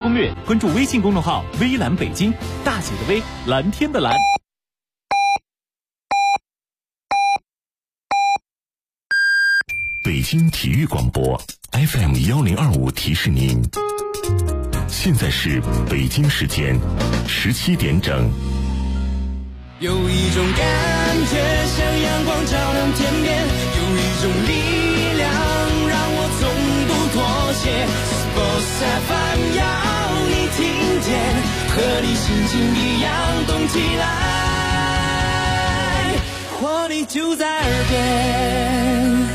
攻略，关注微信公众号微蓝北京，大写的微，蓝天的蓝。 北京体育广播 FM 1025提示您，现在是北京时间17点整。 有一种感觉像阳光照亮天边，有一种力量让我从不妥协。Sports FM 要你听见，和你心情一样动起来，活力就在耳边。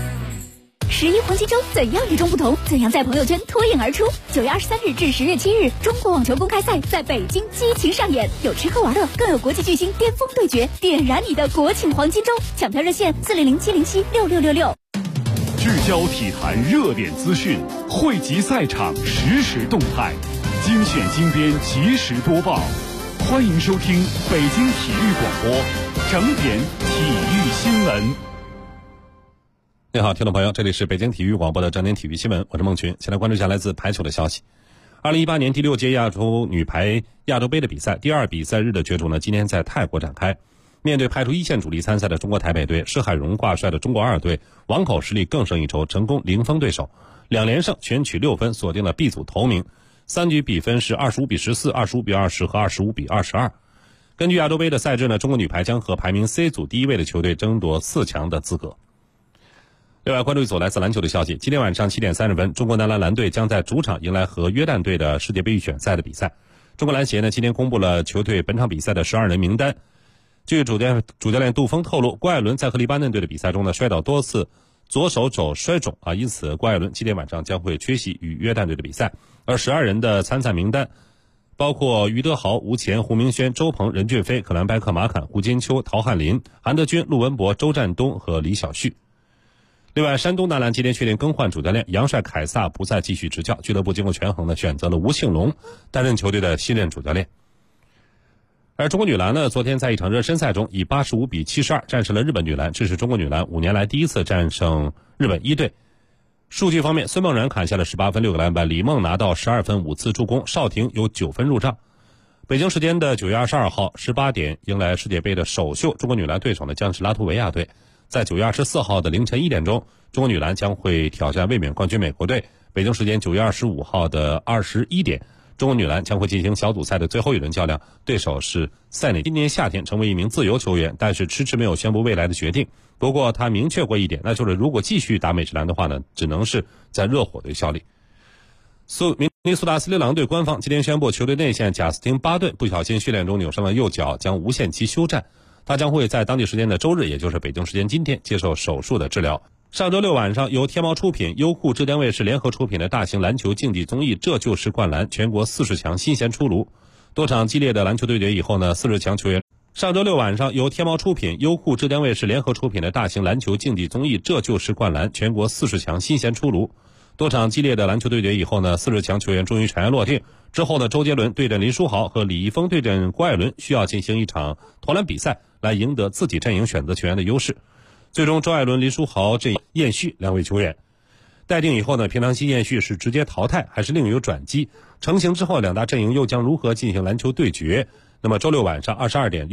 11黄金周怎样与众不同？怎样在朋友圈脱颖而出？9月23日至10月7日，中国网球公开赛在北京激情上演，有吃喝玩乐，更有国际巨星巅峰对决，点燃你的国庆黄金周！抢票热线400-707-6666。 聚焦体坛热点资讯，汇集赛场实时动态，精选精编，及时播报。欢迎收听北京体育广播，整点体育新闻。 你好，听众朋友，这里是北京体育广播的整点体育新闻，我是孟群。先来关注一下来自排球的消息。2018年第6届亚洲女排亚洲杯的比赛第2比赛日的角逐呢，今天在泰国展开。面对派出一线主力参赛的中国台北队，施海荣挂帅的中国2队，网口实力更胜一筹，成功零封对手，2连胜，全取6分，锁定了 B 组头名。3局比分是25比14、25比20和25比22。根据亚洲杯的赛制呢，中国女排将和排名 C 组第1位的球队争夺4强的资格。另外，关注一组来自篮球的消息。今天晚上7点30分，中国男篮蓝队将在主场迎来和约旦队的世界杯预选赛的比赛。中国篮协呢，今天公布了球队本场比赛的12人名单。据主教练杜峰透露，郭艾伦在和黎巴嫩队的比赛中呢，摔倒多次，左手肘摔肿因此郭艾伦今天晚上将会缺席与约旦队的比赛。而12人的参赛名单包括于德豪、吴前、胡明轩、周鹏、任骏飞、可兰白克、马坎、胡金秋、陶汉林、韩德君、陆文博、周占东和李晓旭。另外，山东男篮今天确定更换主教练，杨帅凯撒不再继续执教，俱乐部经过权衡呢，选择了吴庆龙担任球队的新任主教练。而中国女篮呢，昨天在一场热身赛中以85比72战胜了日本女篮，这是中国女篮5年来第一次战胜日本1队。数据方面，孙梦然砍下了18分6个篮板，李梦拿到12分5次助攻，邵婷有9分入账。北京时间的9月22号18点迎来世界杯的首秀，中国女篮对手呢将是拉脱维亚队。在9月24号的凌晨1点钟，中国女篮将会挑战卫冕冠军美国队。北京时间9月25号的21点，中国女篮将会进行小组赛的最后一轮较量，对手是塞内。今年夏天成为一名自由球员，但是迟迟没有宣布未来的决定。不过他明确过一点，那就是如果继续打美职篮的话呢，只能是在热火队效力。明尼苏达斯里狼队官方今天宣布，球队内线贾斯汀·巴顿不小心训练中扭伤了右脚，将无限期休战。他将会在当地时间的周日，也就是北京时间今天接受手术的治疗。上周六晚上，由天猫出品、优酷浙江卫视联合出品的大型篮球竞技综艺《这就是灌篮》全国40强新鲜出炉。多场激烈的篮球对决以后呢，40强球员。上周六晚上，由天猫出品、优酷浙江卫视联合出品的大型篮球竞技综艺《这就是灌篮》全国40强新鲜出炉。多场激烈的篮球对决以后呢，40强球员终于尘埃落定。之后呢，周杰伦对阵林书豪和李易峰对阵郭艾伦，需要进行一场投篮比赛来赢得自己阵营选择球员的优势。最终，周艾伦、林书豪这燕旭2位球员待定以后呢，平常心燕旭是直接淘汰还是另有转机？成型之后，两大阵营又将如何进行篮球对决？那么周六晚上22点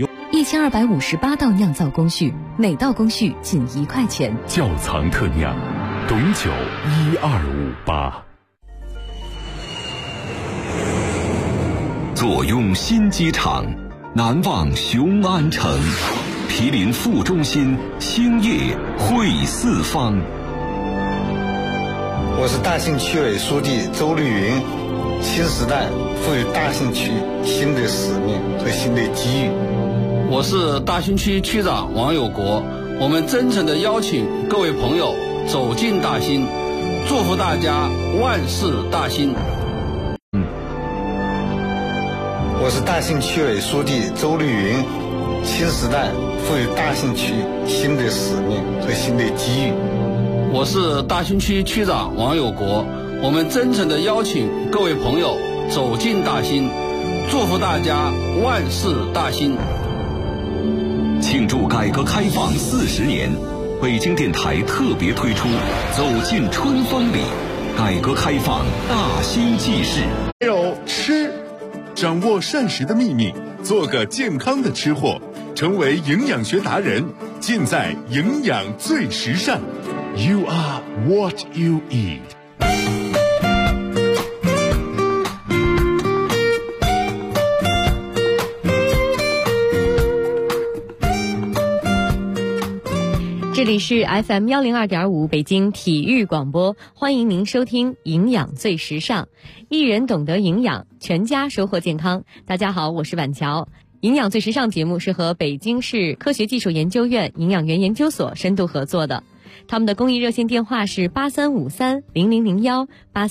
1258道酿造工序，每道工序仅1块钱。 窖藏特酿，董酒1258。 坐拥新机场，难忘雄安城，毗邻副中心，兴业汇四方。 我是大兴区委书记周绿云。新时代赋予大兴区新的使命和新的机遇。 我是大兴区区长王有国，我们真诚地邀请各位朋友走进大兴，祝福大家万事大兴。 我是大兴区委书记周绿云。新时代赋予大兴区新的使命和新的机遇。 我是大兴区区长王有国，我们真诚地邀请各位朋友走进大兴，祝福大家万事大兴。 庆祝改革开放40年，北京电台特别推出走进春风里，改革开放大兴纪事。 有掌握膳食的秘密，做个健康的吃货，成为营养学达人，尽在营养最时尚。 You are what you eat。 这里是 FM 102.5北京体育广播，欢迎您收听营养最时尚，一人懂得营养，全家收获健康。大家好，我是婉乔。营养最时尚节目是和北京市科学技术研究院营养员研究所深度合作的，他们的公益热线电话是83530001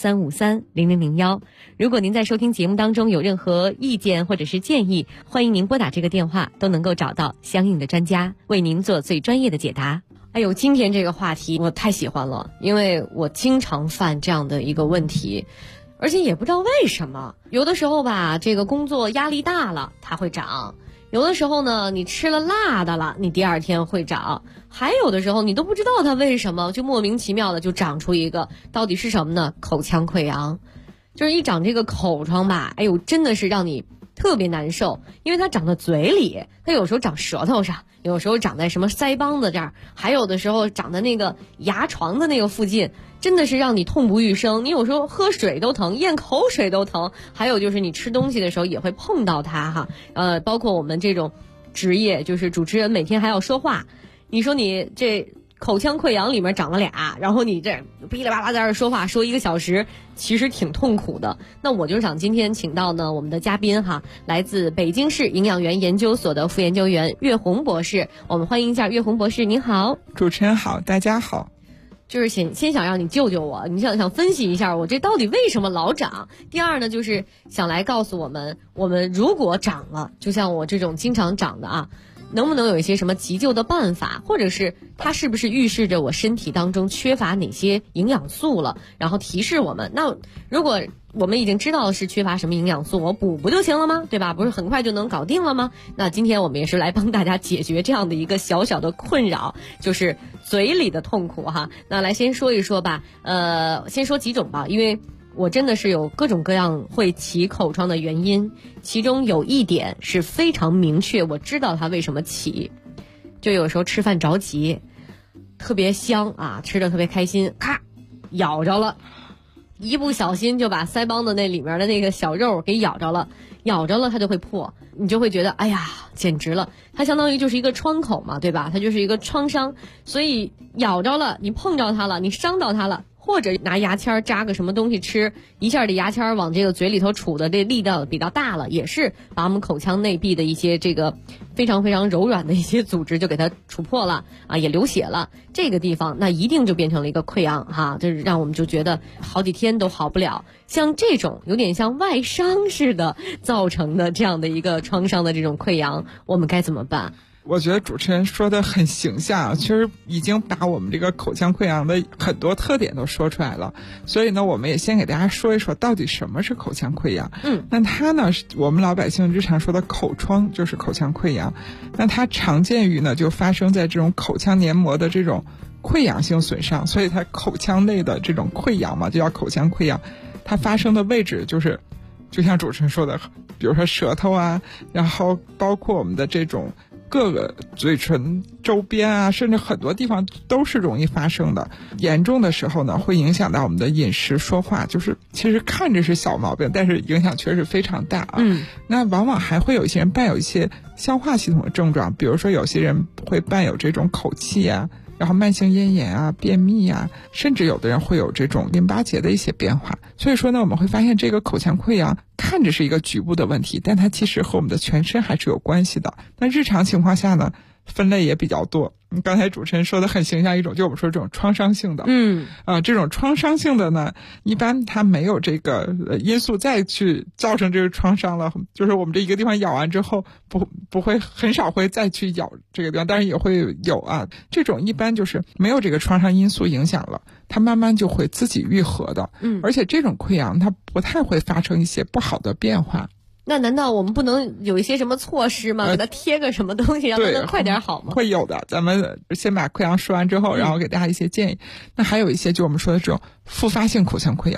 83530001。如果您在收听节目当中有任何意见或者是建议，欢迎您拨打这个电话，都能够找到相应的专家为您做最专业的解答。哎呦，今天这个话题我太喜欢了，因为我经常犯这样的一个问题，而且也不知道为什么。有的时候吧，这个工作压力大了它会长，有的时候呢你吃了辣的了，你第二天会长，还有的时候你都不知道它为什么就莫名其妙的就长出一个，到底是什么呢？口腔溃疡。就是一长这个口疮吧，哎呦真的是让你特别难受，因为它长在嘴里，它有时候长舌头上，有时候长在什么腮帮子这儿，还有的时候长在那个牙床的那个附近，真的是让你痛不欲生。你有时候喝水都疼，咽口水都疼，还有就是你吃东西的时候也会碰到它哈。包括我们这种职业，就是主持人每天还要说话，你说你这口腔溃疡里面长了俩，然后你这噼里啪啦在这说话说1个小时，其实挺痛苦的。那我就想今天请到呢我们的嘉宾哈，来自北京市营养员研究所的副研究员岳红博士，我们欢迎一下岳红博士。您好。 主持人好，大家好。 就是先想让你救救我，你想分析一下我这到底为什么老长。第二呢，就是想来告诉我们如果长了，就像我这种经常长的啊，能不能有一些什么急救的办法，或者是它是不是预示着我身体当中缺乏哪些营养素了，然后提示我们。那如果我们已经知道是缺乏什么营养素，我补不就行了吗？对吧？不是很快就能搞定了吗？那今天我们也是来帮大家解决这样的一个小小的困扰，就是嘴里的痛苦哈。那来先说一说吧，先说几种吧，因为我真的是有各种各样会起口疮的原因，其中有一点是非常明确，我知道它为什么起，就有时候吃饭着急，特别香啊，吃的特别开心，咔咬着了，一不小心就把腮帮子那里面的那个小肉给咬着了它就会破，你就会觉得哎呀简直了，它相当于就是一个创口嘛，对吧？它就是一个创伤，所以咬着了，你碰着它了，你伤到它了，或者拿牙签扎个什么东西吃，一下这牙签往这个嘴里头杵的这力道比较大了，也是把我们口腔内壁的一些这个非常非常柔软的一些组织就给它杵破了啊，也流血了，这个地方那一定就变成了一个溃疡哈，就是让我们就觉得好几天都好不了。像这种有点像外伤似的造成的这样的一个创伤的这种溃疡，我们该怎么办？ 我觉得主持人说的很形象，其实已经把我们这个口腔溃疡的很多特点都说出来了。所以呢，我们也先给大家说一说到底什么是口腔溃疡。那它呢，我们老百姓日常说的口疮就是口腔溃疡。那它常见于呢，就发生在这种口腔黏膜的这种溃疡性损伤，所以它口腔内的这种溃疡嘛，就叫口腔溃疡。它发生的位置就是就像主持人说的，比如说舌头啊，然后包括我们的这种各个嘴唇周边啊，甚至很多地方都是容易发生的。严重的时候呢，会影响到我们的饮食说话，就是其实看着是小毛病，但是影响确实非常大啊。那往往还会有一些人伴有一些消化系统的症状，比如说有些人会伴有这种口气啊，然后慢性咽炎啊、便秘啊，甚至有的人会有这种淋巴结的一些变化。所以说呢，我们会发现这个口腔溃疡看着是一个局部的问题，但它其实和我们的全身还是有关系的。那日常情况下呢，分类也比较多。刚才主持人说的很形象一种，就我们说这种创伤性的，这种创伤性的呢，一般它没有这个因素再去造成这个创伤了，就是我们这一个地方咬完之后，不会很少会再去咬这个地方，但是也会有啊。这种一般就是没有这个创伤因素影响了，它慢慢就会自己愈合的。而且这种溃疡它不太会发生一些不好的变化。 那难道我们不能有一些什么措施吗？给它贴个什么东西让它能快点好吗？ 会有的，咱们先把溃疡说完之后，然后给大家一些建议。那还有一些就我们说的这种复发性口腔溃疡，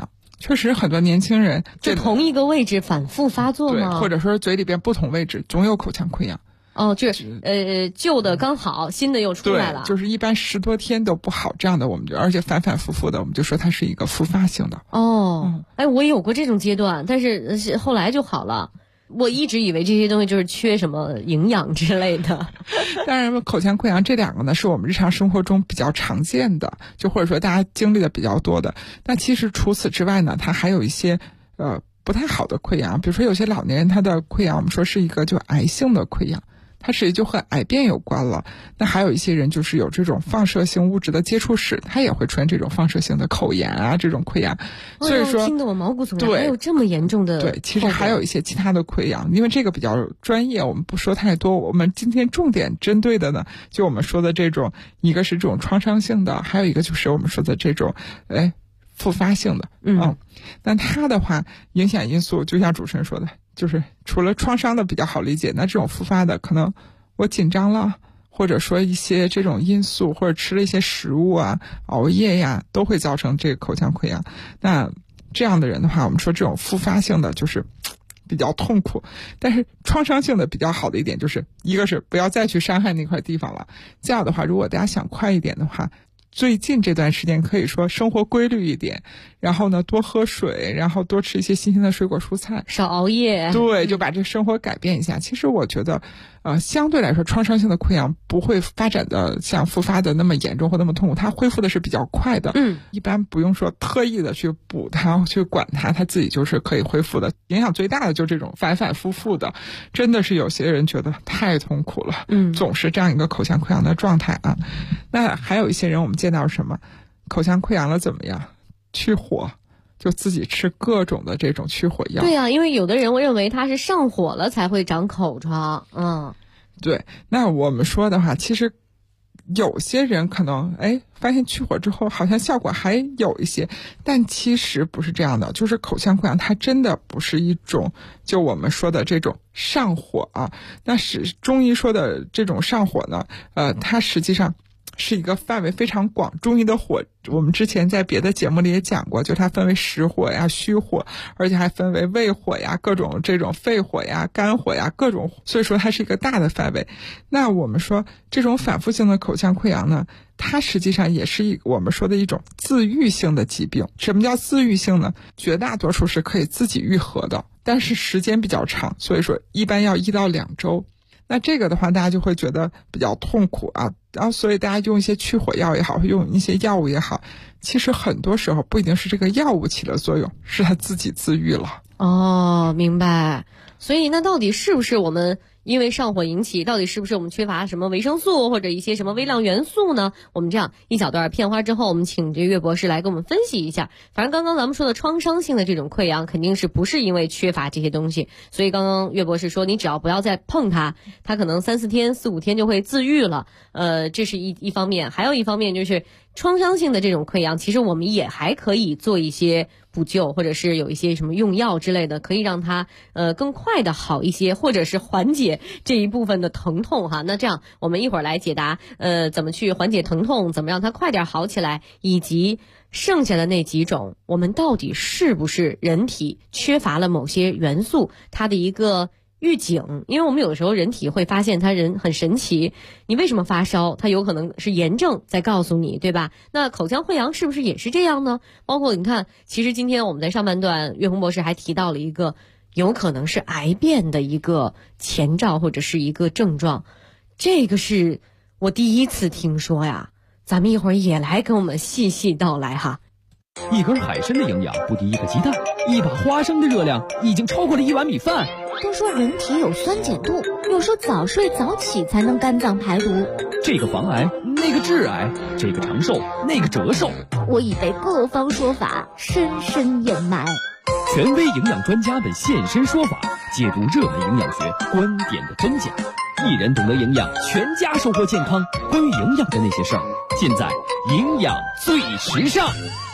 确实很多年轻人就同一个位置反复发作吗？ 对，或者说嘴里边不同位置总有口腔溃疡。 哦，就是旧的刚好，新的又出来了。 对，就是一般10多天都不好，这样的我们就而且反反复复的，我们就说它是一个复发性的。 哦，我也有过这种阶段，但是后来就好了。我一直以为这些东西就是缺什么营养之类的。 当然，口腔溃疡这2个呢，是我们日常生活中比较常见的，就或者说大家经历的比较多的。那其实除此之外呢，它还有一些不太好的溃疡，比如说有些老年人他的溃疡，我们说是一个就癌性的溃疡。它实际就和癌变有关了。那还有一些人就是有这种放射性物质的接触史，他也会出现这种放射性的口炎啊，这种溃疡。所以说听得我毛骨悚然，还有这么严重的。 对，其实还有一些其他的溃疡，因为这个比较专业，我们不说太多。我们今天重点针对的呢，就我们说的这种，一个是这种创伤性的，还有一个就是我们说的这种复发性的。那它的话影响因素就像主持人说的，就是除了创伤的比较好理解，那这种复发的可能我紧张了，或者说一些这种因素，或者吃了一些食物啊，熬夜呀，都会造成这个口腔溃疡。那这样的人的话，我们说这种复发性的就是比较痛苦。但是创伤性的比较好的一点就是，一个是不要再去伤害那块地方了，这样的话如果大家想快一点的话，最近这段时间可以说生活规律一点，然后呢多喝水，然后多吃一些新鲜的水果蔬菜， 少熬夜。 对，就把这生活改变一下。其实我觉得相对来说创伤性的溃疡不会发展的像复发的那么严重或那么痛苦，它恢复的是比较快的。一般不用说特意的去补它去管它，它自己就是可以恢复的。影响最大的就是这种反反复复的，真的是有些人觉得太痛苦了，总是这样一个口腔溃疡的状态啊。那还有一些人我们见到什么口腔溃疡了怎么样？去火，就自己吃各种的这种去火药。 对啊，因为有的人会认为它是上火了才会长口疮。 对，那我们说的话，其实有些人可能发现去火之后好像效果还有一些，但其实不是这样的。就是口腔溃疡它真的不是一种就我们说的这种上火啊。那是中医说的这种上火呢，它实际上是一个范围非常广。中医的火我们之前在别的节目里也讲过，就它分为实火呀、虚火，而且还分为胃火呀、各种这种肺火呀、肝火呀，各种，所以说它是一个大的范围。那我们说这种反复性的口腔溃疡呢，它实际上也是我们说的一种自愈性的疾病。什么叫自愈性呢？绝大多数是可以自己愈合的，但是时间比较长，所以说一般要1到2周。那这个的话大家就会觉得比较痛苦啊，然后所以大家用一些去火药也好，用一些药物也好，其实很多时候不一定是这个药物起了作用，是它自己自愈了。 哦，明白。所以那到底是不是我们因为上火引起，到底是不是我们缺乏什么维生素或者一些什么微量元素呢？我们这样一小段片花之后，我们请这岳博士来给我们分析一下。反正刚刚咱们说的创伤性的这种溃疡肯定是不是因为缺乏这些东西，所以刚刚岳博士说你只要不要再碰它，它可能3、4天、4、5天就会自愈了。这是一方面，还有一方面就是创伤性的这种溃疡，其实我们也还可以做一些补救，或者是有一些什么用药之类的，可以让它更快的好一些，或者是缓解这一部分的疼痛哈。那这样我们一会儿来解答怎么去缓解疼痛，怎么让它快点好起来，以及剩下的那几种我们到底是不是人体缺乏了某些元素，它的一个预警。因为我们有的时候人体会发现它人很神奇，你为什么发烧，它有可能是炎症在告诉你，对吧？那口腔溃疡是不是也是这样呢？包括你看，其实今天我们在上半段岳红博士还提到了一个有可能是癌变的一个前兆或者是一个症状，这个是我第一次听说呀，咱们一会儿也来跟我们细细道来哈。 一根海参的营养不敌一个鸡蛋，一把花生的热量已经超过了1碗米饭。 都说人体有酸碱度，有时候早睡早起才能肝脏排毒。 这个防癌，那个致癌，这个长寿，那个折寿。 我已被各方说法深深掩埋。 权威营养专家们现身说法，解读热门营养学观点的真假。一人懂得营养，全家收获健康。关于营养的那些事儿，尽在营养最时尚。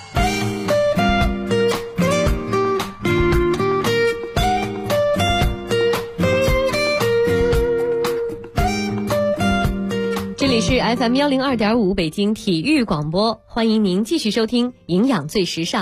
这里是 FM102.5 北京体育广播，欢迎您继续收听营养最时尚。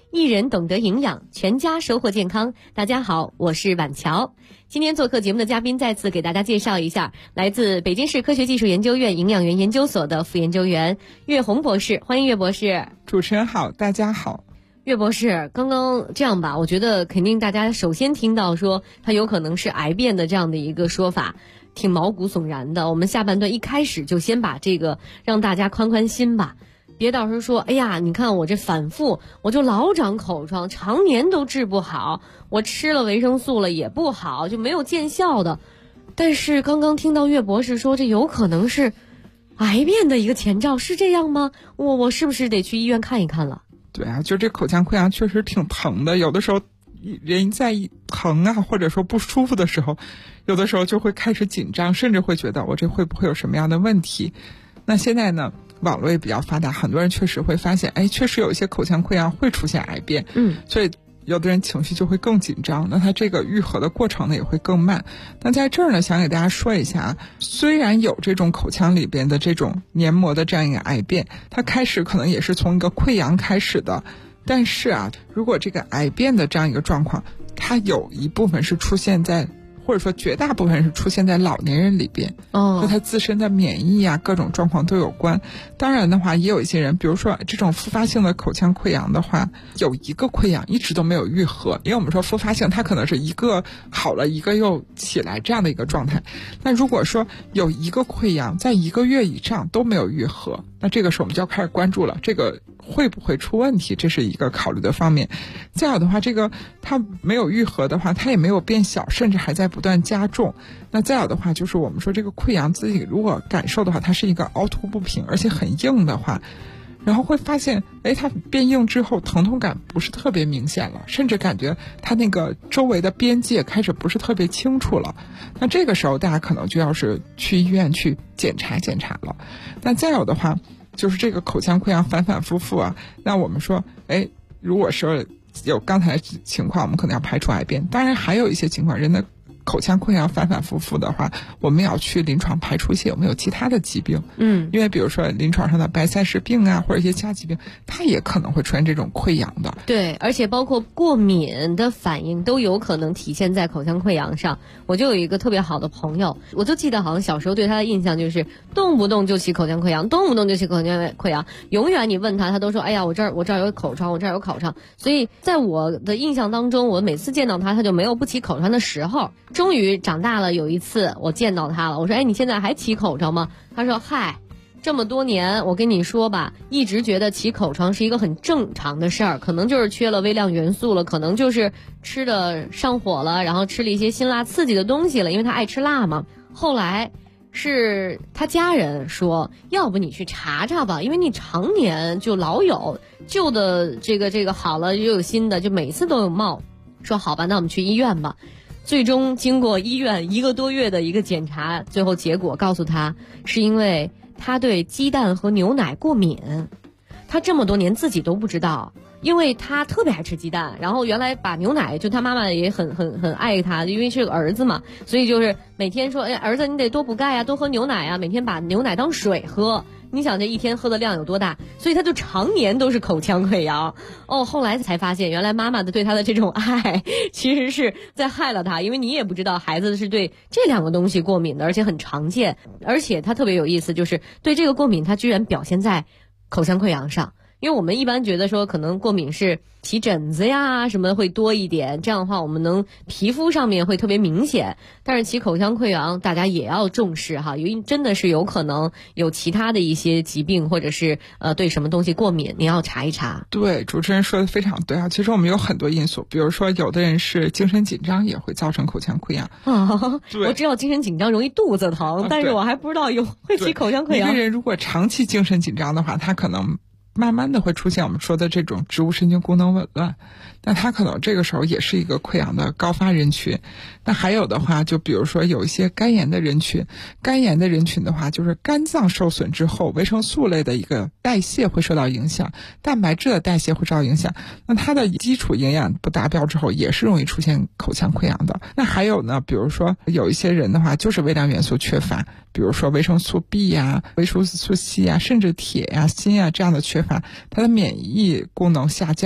一人懂得营养，全家收获健康。大家好，我是婉乔。今天做客节目的嘉宾再次给大家介绍一下，来自北京市科学技术研究院营养园研究所的副研究员岳红博士。欢迎岳博士。 主持人好，大家好。 岳博士，刚刚这样吧，我觉得肯定大家首先听到说它有可能是癌变的这样的一个说法，挺毛骨悚然的。我们下半段一开始就先把这个让大家宽宽心吧，别到时候说，哎呀，你看我这反复，我就老长口疮，常年都治不好，我吃了维生素了也不好，就没有见效的。但是刚刚听到岳博士说这有可能是癌变的一个前兆，是这样吗？我是不是得去医院看一看了？ 对啊，就这口腔溃疡确实挺疼的，有的时候人在疼啊或者说不舒服的时候，有的时候就会开始紧张，甚至会觉得我这会不会有什么样的问题。那现在呢，网络也比较发达，很多人确实会发现，确实有一些口腔溃疡会出现癌变，所以有的人情绪就会更紧张，那他这个愈合的过程呢也会更慢。那在这儿呢，想给大家说一下，虽然有这种口腔里边的这种黏膜的这样一个癌变，它开始可能也是从一个溃疡开始的，但是啊，如果这个癌变的这样一个状况，它有一部分是出现在，或者说绝大部分是出现在老年人里边，和他自身的免疫啊各种状况都有关。当然的话，也有一些人，比如说这种复发性的口腔溃疡的话，有一个溃疡一直都没有愈合，因为我们说复发性它可能是一个好了一个又起来这样的一个状态。那如果说有一个溃疡在1个月以上都没有愈合，那这个时候我们就要开始关注了，这个会不会出问题，这是一个考虑的方面。再有的话，这个它没有愈合的话，它也没有变小，甚至还在不断加重。那再有的话，就是我们说这个溃疡自己如果感受的话，它是一个凹凸不平而且很硬的话，然后会发现它变硬之后疼痛感不是特别明显了，甚至感觉它那个周围的边界开始不是特别清楚了。那这个时候大家可能就要是去医院去检查了。那再有的话，就是这个口腔溃疡反反复复啊，那我们说如果说有刚才情况，我们可能要排除癌变。当然还有一些情况，人的口腔溃疡反反复复的话，我们要去临床排除一些有没有其他的疾病。因为比如说临床上的白塞氏病啊，或者一些其他疾病，它也可能会出现这种溃疡的。 对，而且包括过敏的反应都有可能体现在口腔溃疡上。我就有一个特别好的朋友，我就记得好像小时候对他的印象就是动不动就起口腔溃疡，动不动就起口腔溃疡，永远你问他都说，哎呀，我这儿有口疮，我这儿有口疮。所以在我的印象当中，我每次见到他就没有不起口疮的时候。终于长大了，有一次我见到他了，我说，你现在还起口疮吗？他说，嗨，这么多年我跟你说吧，一直觉得起口疮是一个很正常的事儿，可能就是缺了微量元素了，可能就是吃的上火了，然后吃了一些辛辣刺激的东西了，因为他爱吃辣嘛。后来是他家人说，要不你去查查吧，因为你常年就老有旧的这个好了又有新的，就每次都有冒。说好吧，那我们去医院吧。最终经过医院1个多月的一个检查，最后结果告诉他是因为他对鸡蛋和牛奶过敏。他这么多年自己都不知道，因为他特别爱吃鸡蛋，然后原来把牛奶，就他妈妈也很爱他，因为是个儿子嘛，所以就是每天说，儿子你得多补钙啊，多喝牛奶啊，每天把牛奶当水喝。你想这一天喝的量有多大，所以他就常年都是口腔溃疡。后来才发现原来妈妈的对他的这种爱其实是在害了他，因为你也不知道孩子是对这2个东西过敏的，而且很常见，而且他特别有意思，就是对这个过敏他居然表现在口腔溃疡上。因为我们一般觉得说可能过敏是起疹子呀什么会多一点，这样的话我们能皮肤上面会特别明显，但是起口腔溃疡大家也要重视哈，因为真的是有可能有其他的一些疾病，或者是对什么东西过敏，你要查一查。 对，主持人说的非常对啊，其实我们有很多因素，比如说有的人是精神紧张也会造成口腔溃疡。 我知道精神紧张容易肚子疼，但是我还不知道会起口腔溃疡。 一个人如果长期精神紧张的话，他可能慢慢的会出现我们说的这种植物神经功能紊乱，那它可能这个时候也是一个溃疡的高发人群。那还有的话，就比如说有一些肝炎的人群，肝炎的人群的话，就是肝脏受损之后，维生素类的一个代谢会受到影响，蛋白质的代谢会受到影响，那它的基础营养不达标之后，也是容易出现口腔溃疡的。那还有呢，比如说有一些人的话，就是微量元素缺乏，比如说维生素 B 呀、维生素 C 呀，甚至铁呀、锌呀这样的缺乏，它的免疫功能下降，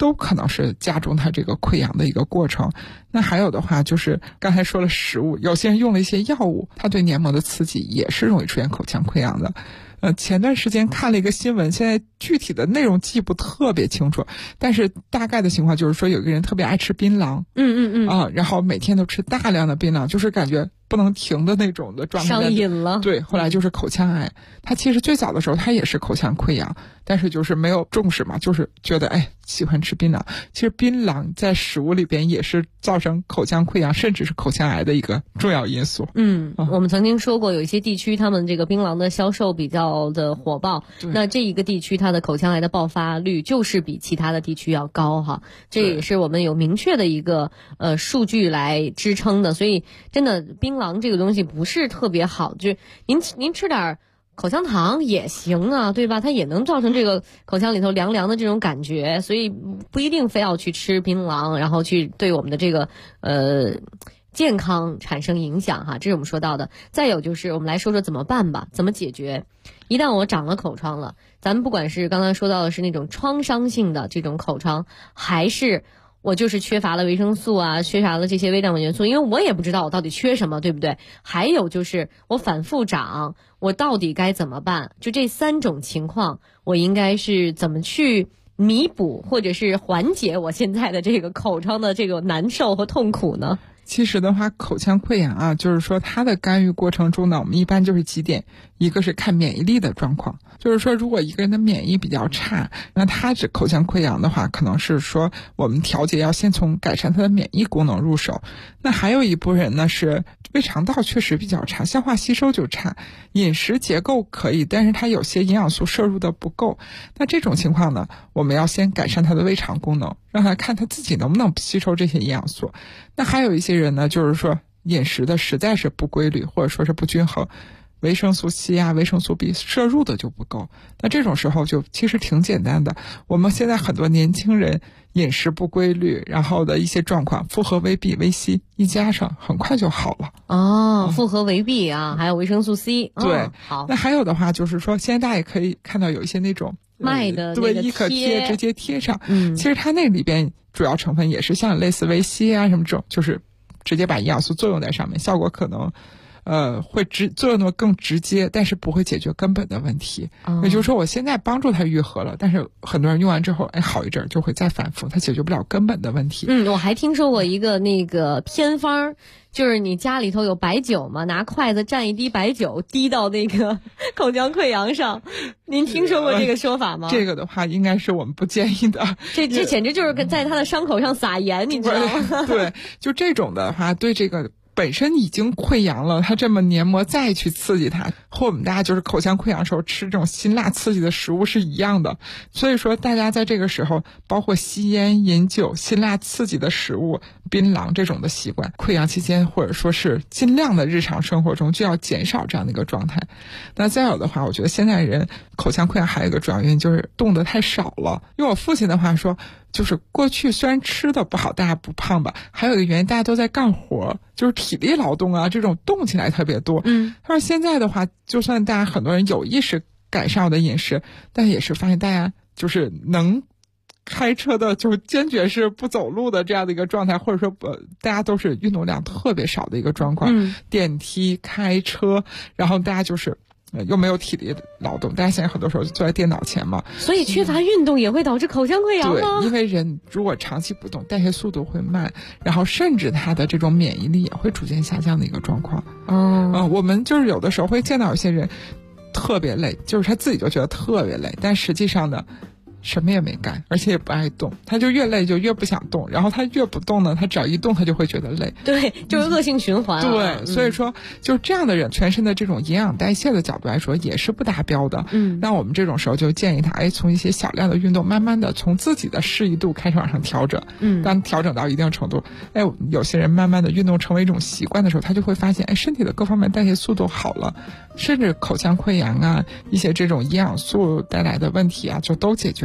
都可能是加重它这个溃疡的一个过程。那还有的话就是刚才说了食物，有些人用了一些药物，它对黏膜的刺激也是容易出现口腔溃疡的。前段时间看了一个新闻，现在具体的内容记不特别清楚，但是大概的情况就是说，有一个人特别爱吃槟榔，然后每天都吃大量的槟榔，就是感觉不能停的那种的状态， 上瘾了。 对，后来就是口腔癌。他其实最早的时候他也是口腔溃疡，但是就是没有重视嘛，就是觉得喜欢吃槟榔。其实槟榔在食物里边也是造成口腔溃疡甚至是口腔癌的一个重要因素。 我们曾经说过，有一些地区他们这个槟榔的销售比较的火爆，那这一个地区它的口腔癌的爆发率就是比其他的地区要高哈，这也是我们有明确的一个数据来支撑的。所以真的槟榔这个东西不是特别好，就您吃点口香糖也行啊，对吧？它也能造成这个口腔里头凉凉的这种感觉，所以不一定非要去吃槟榔，然后去对我们的这个健康产生影响哈，这是我们说到的。再有就是我们来说说怎么办吧，怎么解决。一旦我长了口疮了，咱们不管是刚才说到的是那种创伤性的这种口疮，还是我就是缺乏了维生素啊，缺乏了这些微量元素，因为我也不知道我到底缺什么，对不对？还有就是我反复长，我到底该怎么办？就这3种情况，我应该是怎么去弥补或者是缓解我现在的这个口疮的这个难受和痛苦呢？ 其实的话，口腔溃疡啊，就是说它的干预过程中呢，我们一般就是几点，一个是看免疫力的状况，就是说如果一个人的免疫比较差，那他这口腔溃疡的话，可能是说我们调节要先从改善他的免疫功能入手。那还有一部分人呢是胃肠道确实比较差，消化吸收就差，饮食结构可以，但是他有些营养素摄入的不够。那这种情况呢，我们要先改善他的胃肠功能，让他看他自己能不能吸收这些营养素。那还有一些人呢，就是说饮食的实在是不规律，或者说是不均衡，维生素 C 啊、维生素 B 摄入的就不够。那这种时候就其实挺简单的，我们现在很多年轻人饮食不规律，然后的一些状况，复合维 B、维 C 一加上，很快就好了。 复合维 B 啊，还有维生素 C。 对， 好。 那还有的话就是说，现在大家也可以看到有一些那种卖的对一可贴直接贴上，其实它那里边主要成分也是像类似维 C 啊什么这种，就是直接把营养素作用在上面，效果可能会作用的更直接，但是不会解决根本的问题。也就是说，我现在帮助他愈合了，但是很多人用完之后，好一阵就会再反复，它解决不了根本的问题。 我还听说过一个那个偏方，就是你家里头有白酒嘛，拿筷子蘸一滴白酒滴到那个口腔溃疡上，您听说过这个说法吗？ 这个的话应该是我们不建议的。 这简直就是在他的伤口上撒盐，你知道吗？ 对，就这种的话，对这个本身已经溃疡了，它这么黏膜再去刺激它，和我们大家就是口腔溃疡的时候吃这种辛辣刺激的食物是一样的。所以说大家在这个时候，包括吸烟、饮酒、辛辣刺激的食物、槟榔这种的习惯，溃疡期间或者说是尽量的日常生活中就要减少这样的一个状态。那再有的话，我觉得现在人口腔溃疡还有一个主要原因就是动得太少了。用我父亲的话说，就是过去虽然吃的不好，大家不胖吧，还有一个原因大家都在干活，就是体力劳动啊，这种动起来特别多。他说现在的话，就算大家很多人有意识改善我的饮食，但也是发现大家就是能开车的就坚决是不走路的这样的一个状态，或者说大家都是运动量特别少的一个状况。电梯、开车，然后大家就是又没有体力劳动，大家现在很多时候就坐在电脑前嘛， 所以缺乏运动也会导致口腔溃疡吗？ 对，因为人如果长期不动，代谢速度会慢，然后甚至他的这种免疫力也会逐渐下降的一个状况。我们就是有的时候会见到有些人特别累，就是他自己就觉得特别累，但实际上呢什么也没干，而且也不爱动，他就越累就越不想动，然后他越不动呢，他只要一动他就会觉得累。 对，就是恶性循环。 对，所以说就是这样的人，全身的这种营养代谢的角度来说也是不达标的。那我们这种时候就建议他，从一些小量的运动，慢慢的从自己的适宜度开始往上调整。当调整到一定程度，有些人慢慢的运动成为一种习惯的时候，他就会发现，身体的各方面代谢速度好了，甚至口腔溃疡啊，一些这种营养素带来的问题啊，就都解决了。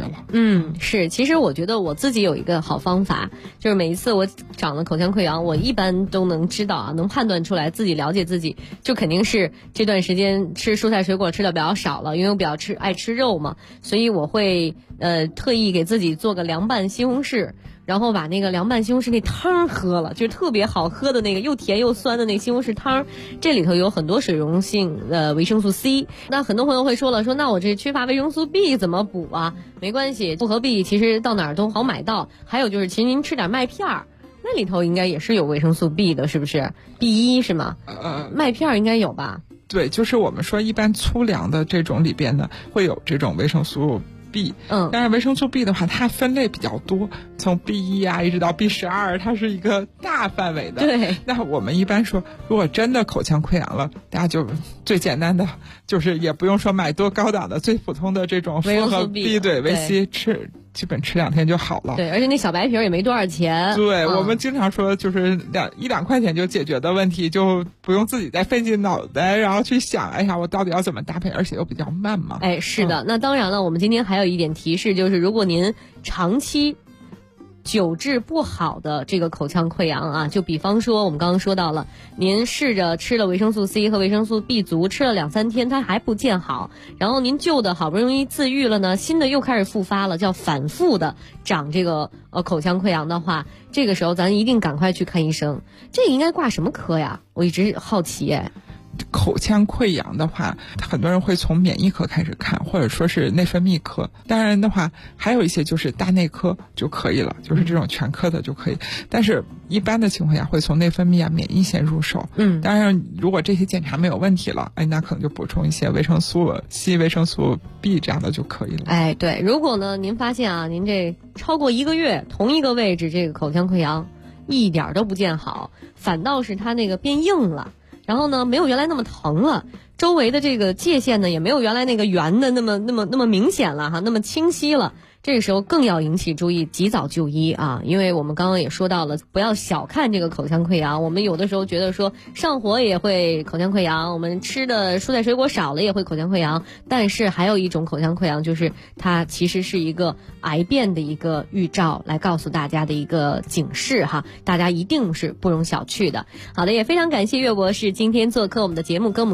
了。 是，其实我觉得我自己有一个好方法，就是每一次我长了口腔溃疡，我一般都能知道啊，能判断出来，自己了解自己，就肯定是这段时间吃蔬菜水果吃的比较少了，因为我比较爱吃肉嘛，所以我会特意给自己做个凉拌西红柿，然后把那个凉拌西红柿那汤喝了，就是特别好喝的那个又甜又酸的那个西红柿汤，这里头有很多水溶性的维生素 C。那很多朋友会说了，说那我这缺乏维生素 B 怎么补啊？没关系，复合 B 其实到哪儿都好买到。还有就是，其实您吃点麦片儿，那里头应该也是有维生素 B 的，是不是 ？B1 是吗？麦片儿应该有吧？ 对，就是我们说一般粗粮的这种里边呢，会有这种维生素B， 但是维生素 B 的话，它分类比较多，从 B1 啊一直到 B12，它是一个大范围的。 对， 那我们一般说，如果真的口腔溃疡了，大家就最简单的，就是也不用说买多高档的，最普通的这种复合 B 对维 C 吃。基本吃2天就好了。 对，而且那小白瓶也没多少钱。 对，我们经常说就是1、2块钱就解决的问题，就不用自己再费尽脑袋，然后去想，哎呀，我到底要怎么搭配，而且又比较慢嘛。 哎，是的。那当然了，我们今天还有一点提示，就是如果您长期久治不好的这个口腔溃疡啊，就比方说我们刚刚说到了，您试着吃了维生素 C 和维生素 B 族，吃了2、3天它还不见好，然后您旧的好不容易自愈了呢，新的又开始复发了，叫反复的长这个口腔溃疡的话，这个时候咱一定赶快去看医生。这个应该挂什么科呀？我一直好奇哎。 口腔溃疡的话，很多人会从免疫科开始看，或者说是内分泌科。当然的话，还有一些就是大内科就可以了，就是这种全科的就可以。但是一般的情况下，会从内分泌啊、免疫先入手。当然，如果这些检查没有问题了，那可能就补充一些维生素 C、维生素 B 这样的就可以了。 哎，对，如果呢，您发现啊，您这超过1个月，同一个位置这个口腔溃疡一点都不见好，反倒是它那个变硬了。然后呢，没有原来那么疼了，周围的这个界限呢，也没有原来那个圆的那么明显了哈，那么清晰了。这个时候更要引起注意，及早就医啊！因为我们刚刚也说到了，不要小看这个口腔溃疡。我们有的时候觉得说上火也会口腔溃疡，我们吃的蔬菜水果少了也会口腔溃疡，但是还有一种口腔溃疡，就是它其实是一个癌变的一个预兆，来告诉大家的一个警示哈，大家一定是不容小觑的。好的，也非常感谢岳博士今天做客我们的节目，跟我们